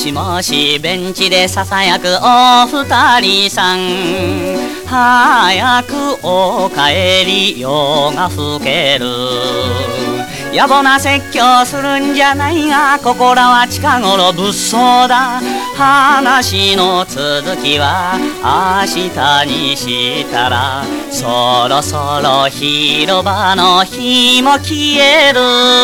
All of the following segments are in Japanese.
しもしベンチでささやくお二人さん、早くお帰り夜が更ける。野暮な説教するんじゃないが、ここらは近頃物騒だ。話の続きは明日にしたら、そろそろ広場の火も消える。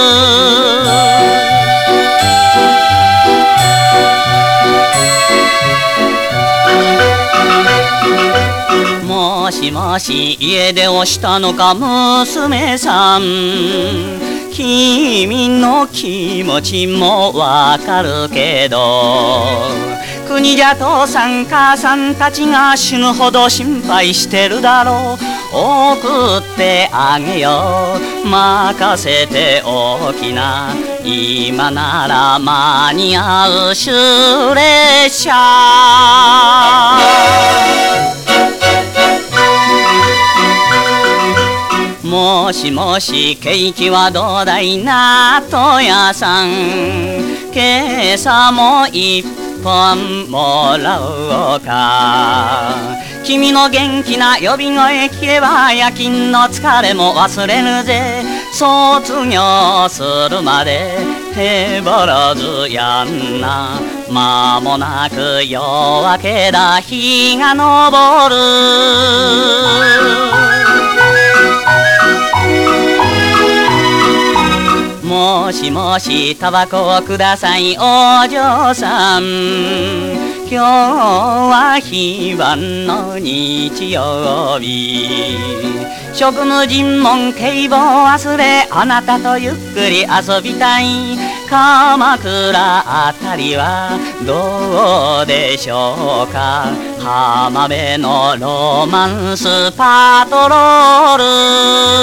もしもし家出をしたのか娘さん、君の気持ちもわかるけど、国じゃ父さん母さんたちが死ぬほど心配してるだろう。送ってあげよう、任せておきな。今なら間に合う終列車。もしもしケーキはどうだい納豆屋さん、今朝も一本もらおうか。君の元気な呼び声聞けば夜勤の疲れも忘れぬぜ。卒業するまでへぼろずやんな。間もなく夜明けだ、日が昇る。もしもしタバコをくださいお嬢さん、今日は非番の日曜日。職務尋問警棒忘れ、あなたとゆっくり遊びたい。鎌倉あたりはどうでしょうか。浜辺のロマンスパトロール。